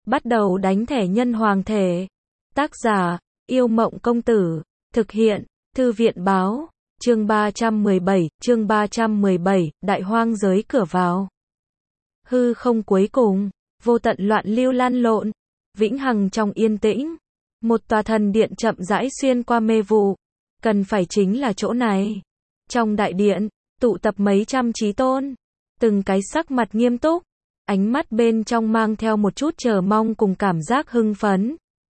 Bắt đầu đánh thẻ nhân hoàng thể. Tác giả, Yêu Mộng Công Tử. Thực hiện, Thư viện Báo. Chương 317, Đại Hoang Giới cửa vào. Hư không cuối cùng, vô tận loạn lưu lan lộn, vĩnh hằng trong yên tĩnh. Một tòa thần điện chậm rãi xuyên qua mê vụ. Cần phải chính là chỗ này. Trong đại điện, tụ tập mấy trăm chí tôn. Từng cái sắc mặt nghiêm túc. Ánh mắt bên trong mang theo một chút chờ mong cùng cảm giác hưng phấn.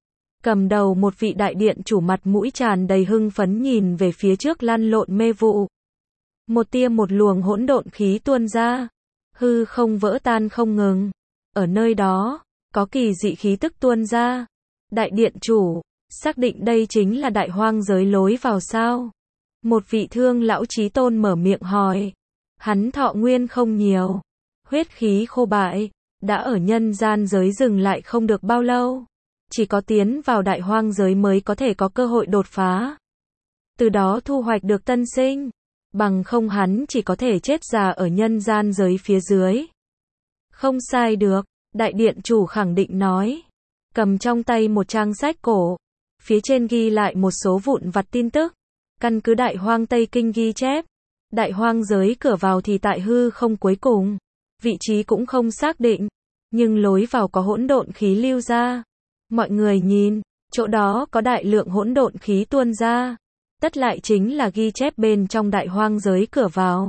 Cầm đầu một vị đại điện chủ mặt mũi tràn đầy hưng phấn nhìn về phía trước lăn lộn mê vụ. Một tia một luồng hỗn độn khí tuôn ra. Hư không vỡ tan không ngừng. Ở nơi đó, có kỳ dị khí tức tuôn ra. Đại điện chủ, xác định đây chính là đại hoang giới lối vào sao? Một vị thương lão chí tôn mở miệng hỏi. Hắn thọ nguyên không nhiều. Huyết khí khô bại, đã ở nhân gian giới dừng lại không được bao lâu. Chỉ có tiến vào đại hoang giới mới có thể có cơ hội đột phá. Từ đó thu hoạch được tân sinh. Bằng không hắn chỉ có thể chết già ở nhân gian giới phía dưới. Không sai được, đại điện chủ khẳng định nói. Cầm trong tay một trang sách cổ. Phía trên ghi lại một số vụn vặt tin tức. Căn cứ Đại Hoang Tây Kinh ghi chép. Đại hoang giới cửa vào thì tại hư không cuối cùng. Vị trí cũng không xác định. Nhưng lối vào có hỗn độn khí lưu ra. Mọi người nhìn, chỗ đó có đại lượng hỗn độn khí tuôn ra. Tất lại chính là ghi chép bên trong đại hoang giới cửa vào.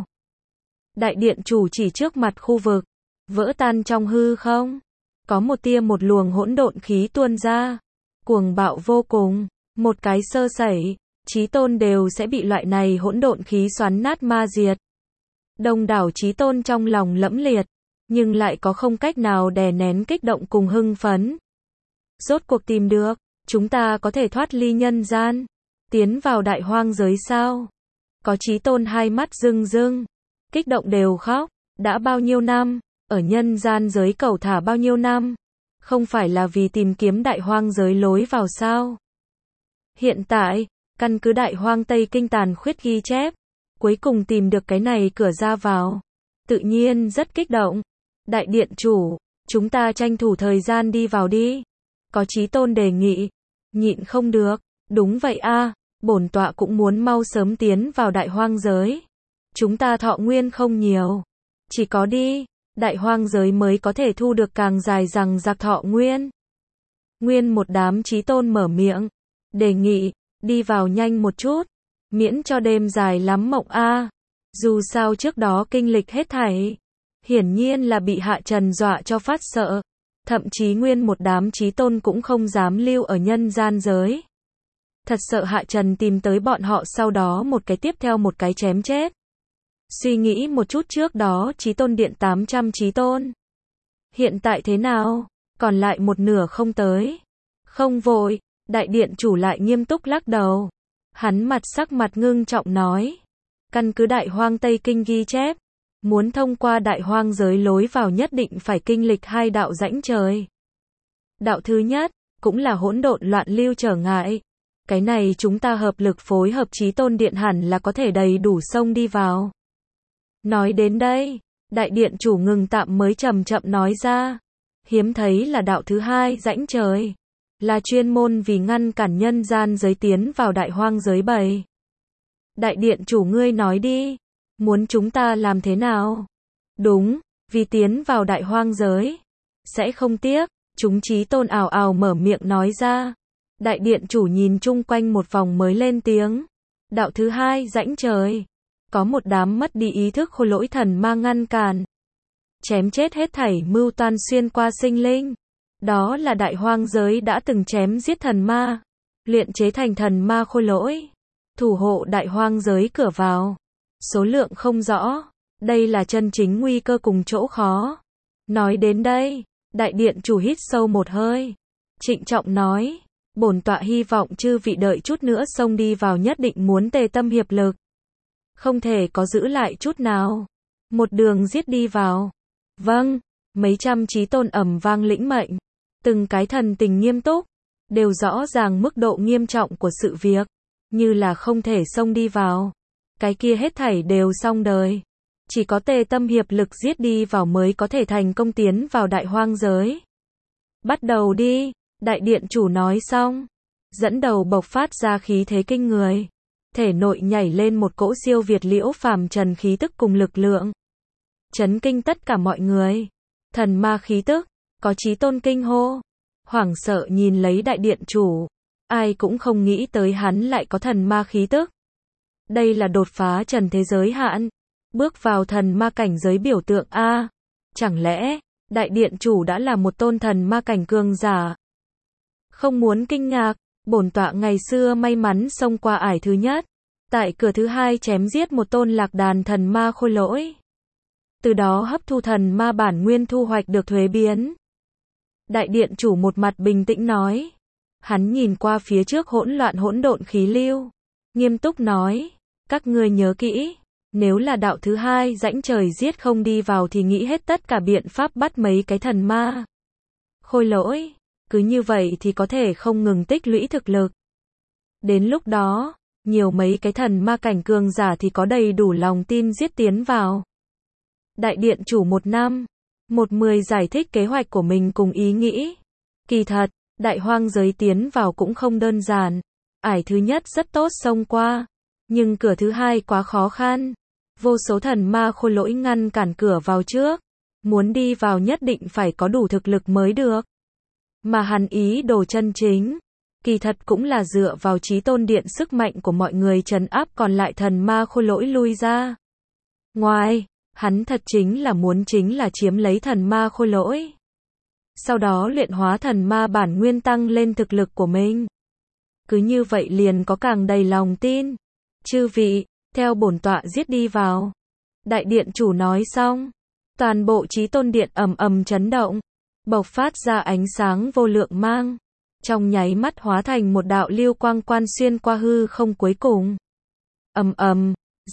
Đại điện chủ chỉ trước mặt khu vực. Vỡ tan trong hư không. Có một tia một luồng hỗn độn khí tuôn ra. Cuồng bạo vô cùng. Một cái sơ sẩy. Chí tôn đều sẽ bị loại này hỗn độn khí xoắn nát ma diệt. Đông đảo chí tôn trong lòng lẫm liệt. Nhưng lại có không cách nào đè nén kích động cùng hưng phấn. Rốt cuộc tìm được. Chúng ta có thể thoát ly nhân gian. Tiến vào đại hoang giới sao? Có chí tôn hai mắt rưng rưng. Kích động đều khóc. Đã bao nhiêu năm? Ở nhân gian giới cầu thả bao nhiêu năm? Không phải là vì tìm kiếm đại hoang giới lối vào sao? Hiện tại, căn cứ đại hoang Tây Kinh tàn khuyết ghi chép. Cuối cùng tìm được cái này cửa ra vào. Tự nhiên rất kích động. Đại điện chủ, chúng ta tranh thủ thời gian đi vào đi. Có chí tôn đề nghị. Nhịn không được. Đúng vậy a, bổn tọa cũng muốn mau sớm tiến vào đại hoang giới. Chúng ta thọ nguyên không nhiều. Chỉ có đi, đại hoang giới mới có thể thu được càng dài dằng dặc thọ nguyên. Nguyên một đám chí tôn mở miệng. Đề nghị, đi vào nhanh một chút. Miễn cho đêm dài lắm mộng a. Dù sao trước đó kinh lịch hết thảy. Hiển nhiên là bị hạ trần dọa cho phát sợ. Thậm chí nguyên một đám chí tôn cũng không dám lưu ở nhân gian giới. Thật sợ hạ trần tìm tới bọn họ sau đó một cái tiếp theo một cái chém chết. Suy nghĩ một chút trước đó chí tôn điện 800 chí tôn. Hiện tại thế nào? Còn lại một nửa không tới. Không vội, đại điện chủ lại nghiêm túc lắc đầu. Hắn sắc mặt ngưng trọng nói. Căn cứ đại hoang Tây Kinh ghi chép. Muốn thông qua đại hoang giới lối vào nhất định phải kinh lịch hai đạo rãnh trời. Đạo thứ nhất, cũng là hỗn độn loạn lưu trở ngại. Cái này chúng ta hợp lực phối hợp chí tôn điện hẳn là có thể đầy đủ xông đi vào. Nói đến đây, đại điện chủ ngừng tạm mới chậm chậm nói ra. Hiếm thấy là đạo thứ hai rãnh trời. Là chuyên môn vì ngăn cản nhân gian giới tiến vào đại hoang giới bày. Đại điện chủ ngươi nói đi. Muốn chúng ta làm thế nào? Đúng, vì tiến vào đại hoang giới. Sẽ không tiếc, chúng chí tôn ào ào mở miệng nói ra. Đại điện chủ nhìn chung quanh một vòng mới lên tiếng. Đạo thứ hai rãnh trời. Có một đám mất đi ý thức khôi lỗi thần ma ngăn cản. Chém chết hết thảy mưu toan xuyên qua sinh linh. Đó là đại hoang giới đã từng chém giết thần ma. Luyện chế thành thần ma khôi lỗi. Thủ hộ đại hoang giới cửa vào. Số lượng không rõ. Đây là chân chính nguy cơ cùng chỗ khó. Nói đến đây, đại điện chủ hít sâu một hơi. Trịnh trọng nói. Bổn tọa hy vọng chư vị đợi chút nữa xông đi vào nhất định muốn tề tâm hiệp lực. Không thể có giữ lại chút nào. Một đường giết đi vào. Vâng, mấy trăm chí tôn ầm vang lĩnh mệnh. Từng cái thần tình nghiêm túc. Đều rõ ràng mức độ nghiêm trọng của sự việc. Như là không thể xông đi vào. Cái kia hết thảy đều xong đời. Chỉ có tề tâm hiệp lực giết đi vào mới có thể thành công tiến vào đại hoang giới. Bắt đầu đi, đại điện chủ nói xong, dẫn đầu bộc phát ra khí thế kinh người. Thể nội nhảy lên một cỗ siêu việt liễu phàm trần khí tức cùng lực lượng. Chấn kinh tất cả mọi người. Thần ma khí tức, có Chí Tôn kinh hô. Hoảng sợ nhìn lấy đại điện chủ. Ai cũng không nghĩ tới hắn lại có thần ma khí tức. Đây là đột phá trần thế giới hạn. Bước vào thần ma cảnh giới biểu tượng A. Chẳng lẽ, đại điện chủ đã là một tôn thần ma cảnh cường giả? Không muốn kinh ngạc, bổn tọa ngày xưa may mắn xông qua ải thứ nhất. Tại cửa thứ hai chém giết một tôn lạc đàn thần ma khôi lỗi. Từ đó hấp thu thần ma bản nguyên thu hoạch được thuế biến. Đại điện chủ một mặt bình tĩnh nói. Hắn nhìn qua phía trước hỗn loạn hỗn độn khí lưu. Nghiêm túc nói. Các ngươi nhớ kỹ. Nếu là đạo thứ hai rãnh trời giết không đi vào thì nghĩ hết tất cả biện pháp bắt mấy cái thần ma khôi lỗi. Cứ như vậy thì có thể không ngừng tích lũy thực lực. Đến lúc đó, nhiều mấy cái thần ma cảnh cường giả thì có đầy đủ lòng tin giết tiến vào. Đại điện chủ 1:10 giải thích kế hoạch của mình cùng ý nghĩ. Kỳ thật, đại hoang giới tiến vào cũng không đơn giản. Ải thứ nhất rất tốt xông qua. Nhưng cửa thứ hai quá khó khăn. Vô số thần ma khôi lỗi ngăn cản cửa vào trước. Muốn đi vào nhất định phải có đủ thực lực mới được. Mà hắn ý đồ chân chính. Kỳ thật cũng là dựa vào Chí Tôn điện sức mạnh của mọi người trấn áp còn lại thần ma khôi lỗi lui ra. Ngoài, hắn thật chính là chiếm lấy thần ma khôi lỗi. Sau đó luyện hóa thần ma bản nguyên tăng lên thực lực của mình. Cứ như vậy liền có càng đầy lòng tin. Chư vị, theo bổn tọa giết đi vào. Đại điện chủ nói xong. Toàn bộ Chí Tôn điện ầm ầm chấn động. Bộc phát ra ánh sáng vô lượng mang. Trong nháy mắt hóa thành một đạo lưu quang quan xuyên qua hư không cuối cùng. Ầm ầm,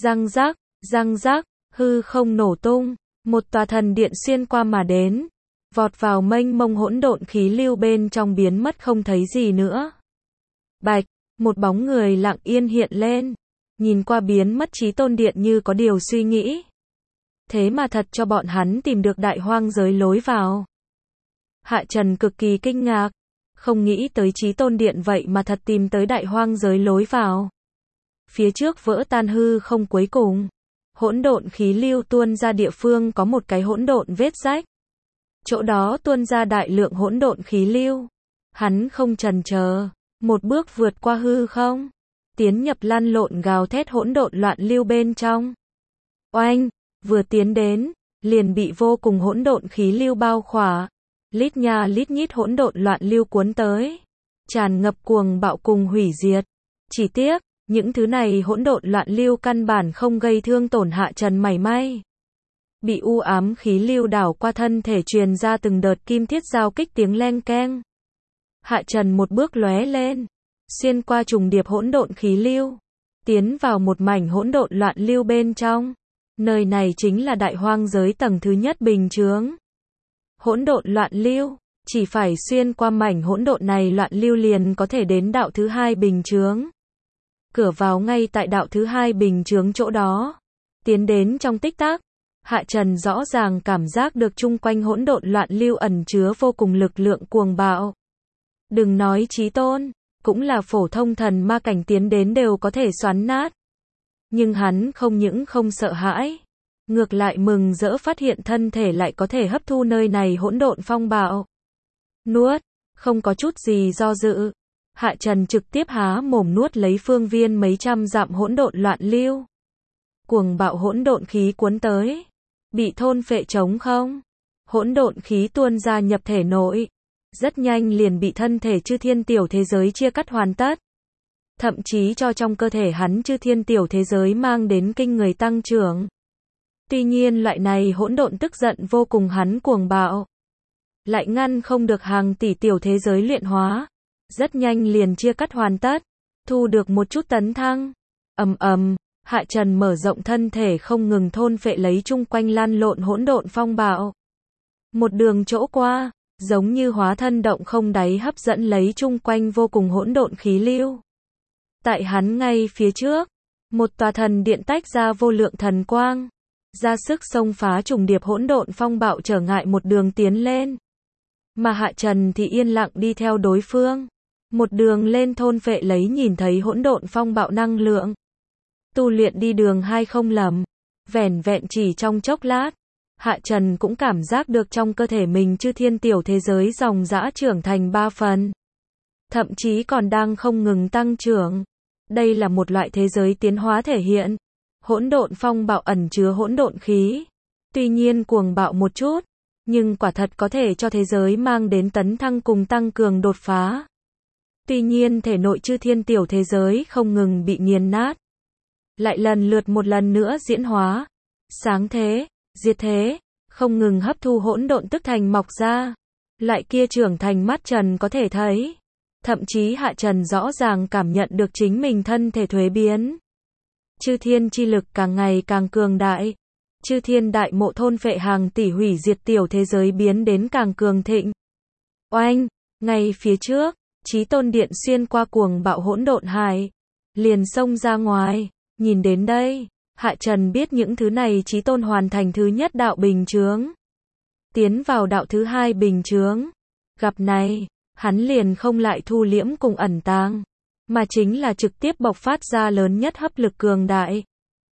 răng rác, hư không nổ tung, một tòa thần điện xuyên qua mà đến, vọt vào mênh mông hỗn độn khí lưu bên trong biến mất không thấy gì nữa. Bạch, một bóng người lặng yên hiện lên, nhìn qua biến mất Chí Tôn điện như có điều suy nghĩ. Thế mà thật cho bọn hắn tìm được đại hoang giới lối vào. Hạ Trần cực kỳ kinh ngạc. Không nghĩ tới Chí Tôn điện vậy mà thật tìm tới đại hoang giới lối vào. Phía trước vỡ tan hư không cuối cùng. Hỗn độn khí lưu tuôn ra địa phương có một cái hỗn độn vết rách. Chỗ đó tuôn ra đại lượng hỗn độn khí lưu. Hắn không chần chờ, một bước vượt qua hư không. Tiến nhập lăn lộn gào thét hỗn độn loạn lưu bên trong. Oanh, vừa tiến đến, liền bị vô cùng hỗn độn khí lưu bao khỏa. Lít nha lít nhít hỗn độn loạn lưu cuốn tới, tràn ngập cuồng bạo cùng hủy diệt. Chỉ tiếc, những thứ này hỗn độn loạn lưu căn bản không gây thương tổn Hạ Trần mảy may. Bị u ám khí lưu đảo qua thân thể truyền ra từng đợt kim thiết giao kích tiếng leng keng. Hạ Trần một bước lóe lên, xuyên qua trùng điệp hỗn độn khí lưu, tiến vào một mảnh hỗn độn loạn lưu bên trong. Nơi này chính là đại hoang giới tầng thứ nhất bình chướng. Hỗn độn loạn lưu, chỉ phải xuyên qua mảnh hỗn độn này loạn lưu liền có thể đến đạo thứ hai bình chướng. Cửa vào ngay tại đạo thứ hai bình chướng chỗ đó. Tiến đến trong tích tắc, Hạ Trần rõ ràng cảm giác được chung quanh hỗn độn loạn lưu ẩn chứa vô cùng lực lượng cuồng bạo. Đừng nói Chí Tôn, cũng là phổ thông thần ma cảnh tiến đến đều có thể xoắn nát. Nhưng hắn không những không sợ hãi, ngược lại mừng rỡ phát hiện thân thể lại có thể hấp thu nơi này hỗn độn phong bạo. Nuốt, không có chút gì do dự. Hạ Trần trực tiếp há mồm nuốt lấy phương viên mấy trăm dặm hỗn độn loạn lưu. Cuồng bạo hỗn độn khí cuốn tới, bị thôn phệ trống không. Hỗn độn khí tuôn ra nhập thể nội, rất nhanh liền bị thân thể chư thiên tiểu thế giới chia cắt hoàn tất. Thậm chí cho trong cơ thể hắn chư thiên tiểu thế giới mang đến kinh người tăng trưởng. Tuy nhiên loại này hỗn độn tức giận vô cùng hắn cuồng bạo. Lại ngăn không được hàng tỷ tiểu thế giới luyện hóa. Rất nhanh liền chia cắt hoàn tất. Thu được một chút tấn thăng. Ầm ầm, Hạ Trần mở rộng thân thể không ngừng thôn phệ lấy chung quanh lăn lộn hỗn độn phong bạo. Một đường chỗ qua, giống như hóa thân động không đáy hấp dẫn lấy chung quanh vô cùng hỗn độn khí lưu. Tại hắn ngay phía trước, một tòa thần điện tách ra vô lượng thần quang. Ra sức xông phá trùng điệp hỗn độn phong bạo trở ngại một đường tiến lên. mà Hạ Trần thì yên lặng đi theo đối phương. Một đường lên thôn Phệ lấy nhìn thấy hỗn độn phong bạo năng lượng. Tu luyện đi đường hai không lầm. Vẻn vẹn chỉ trong chốc lát, Hạ Trần cũng cảm giác được trong cơ thể mình chư thiên tiểu thế giới dòng dã trưởng thành 3 phần. Thậm chí còn đang không ngừng tăng trưởng. Đây là một loại thế giới tiến hóa thể hiện. Hỗn độn phong bạo ẩn chứa hỗn độn khí. Tuy nhiên cuồng bạo một chút, nhưng quả thật có thể cho thế giới mang đến tấn thăng cùng tăng cường đột phá. Tuy nhiên thể nội chư thiên tiểu thế giới không ngừng bị nghiền nát. Lại lần lượt một lần nữa diễn hóa. Sáng thế, diệt thế, không ngừng hấp thu hỗn độn tức thành mọc ra. Lại kia trưởng thành mắt Trần có thể thấy. Thậm chí Hạ Trần rõ ràng cảm nhận được chính mình thân thể thuế biến. Chư thiên chi lực càng ngày càng cường đại. Chư thiên đại mộ thôn phệ hàng tỷ hủy diệt tiểu thế giới biến đến càng cường thịnh. Oanh, ngay phía trước, Chí Tôn Điện xuyên qua cuồng bạo hỗn độn hải, liền xông ra ngoài. Nhìn đến đây, Hạ Trần biết những thứ này Chí Tôn hoàn thành thứ nhất đạo bình chướng. Tiến vào đạo thứ hai bình chướng. Gặp này, hắn liền không lại thu liễm cùng ẩn tàng, mà chính là trực tiếp bộc phát ra lớn nhất hấp lực cường đại.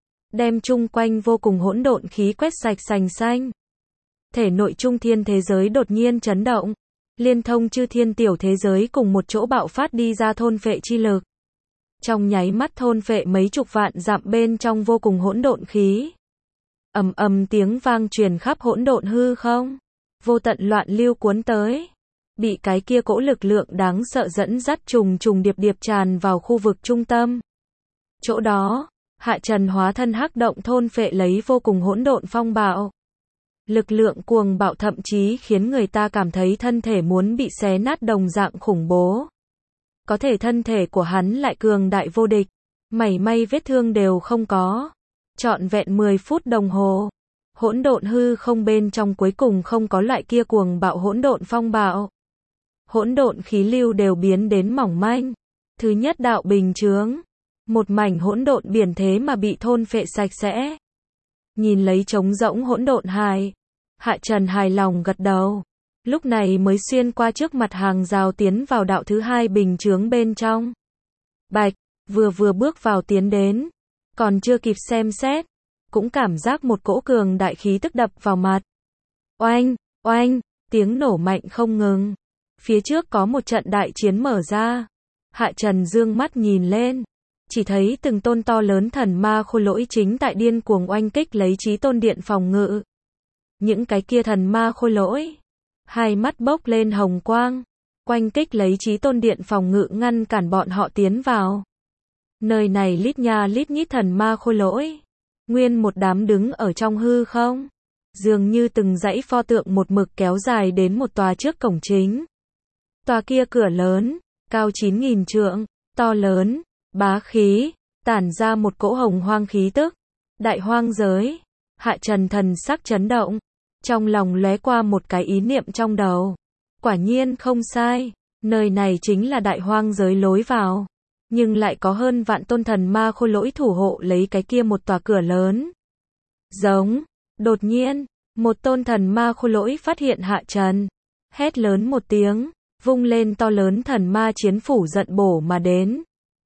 Đem chung quanh vô cùng hỗn độn khí quét sạch sành xanh. Thể nội trung thiên thế giới đột nhiên chấn động. Liên thông chư thiên tiểu thế giới cùng một chỗ bạo phát đi ra thôn phệ chi lực. Trong nháy mắt thôn phệ mấy chục vạn dặm bên trong vô cùng hỗn độn khí. Ầm ầm tiếng vang truyền khắp hỗn độn hư không. Vô tận loạn lưu cuốn tới. Bị cái kia cỗ lực lượng đáng sợ dẫn dắt trùng trùng điệp điệp tràn vào khu vực trung tâm. Chỗ đó, Hạ Trần hóa thân hắc động thôn phệ lấy vô cùng hỗn độn phong bạo. Lực lượng cuồng bạo thậm chí khiến người ta cảm thấy thân thể muốn bị xé nát đồng dạng khủng bố. Có thể thân thể của hắn lại cường đại vô địch, mảy may vết thương đều không có. Trọn vẹn 10 phút đồng hồ, hỗn độn hư không bên trong cuối cùng không có loại kia cuồng bạo hỗn độn phong bạo. Hỗn độn khí lưu đều biến đến mỏng manh. Thứ nhất đạo bình chướng, một mảnh hỗn độn biển thế mà bị thôn phệ sạch sẽ. Nhìn lấy trống rỗng hỗn độn hải, Hạ Trần hài lòng gật đầu. Lúc này mới xuyên qua trước mặt hàng rào tiến vào đạo thứ hai bình chướng bên trong. Bạch, vừa bước vào tiến đến, còn chưa kịp xem xét, cũng cảm giác một cỗ cường đại khí tức đập vào mặt. Oanh, oanh, tiếng nổ mạnh không ngừng. Phía trước có một trận đại chiến mở ra. Hạ Trần dương mắt nhìn lên, chỉ thấy từng tôn to lớn thần ma khôi lỗi chính tại điên cuồng oanh kích lấy Chí Tôn Điện phòng ngự. Những cái kia thần ma khôi lỗi, hai mắt bốc lên hồng quang, oanh kích lấy Chí Tôn Điện phòng ngự ngăn cản bọn họ tiến vào. Nơi này lít nha lít nhít thần ma khôi lỗi, nguyên một đám đứng ở trong hư không, dường như từng dãy pho tượng một mực kéo dài đến một tòa trước cổng chính. Tòa kia cửa lớn, cao 9.000 trượng, to lớn, bá khí, tản ra một cỗ hồng hoang khí tức. Đại hoang giới. Hạ Trần thần sắc chấn động, trong lòng lóe qua một cái ý niệm trong đầu. Quả nhiên không sai, nơi này chính là đại hoang giới lối vào, nhưng lại có hơn vạn tôn thần ma khôi lỗi thủ hộ lấy cái kia một tòa cửa lớn. Giống, đột nhiên, một tôn thần ma khôi lỗi phát hiện Hạ Trần, hét lớn một tiếng, vung lên to lớn thần ma chiến phủ giận bổ mà đến.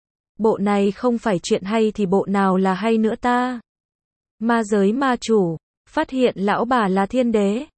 Bộ này không phải chuyện hay thì bộ nào là hay nữa ta? Ma giới ma chủ, phát hiện lão bà là thiên đế,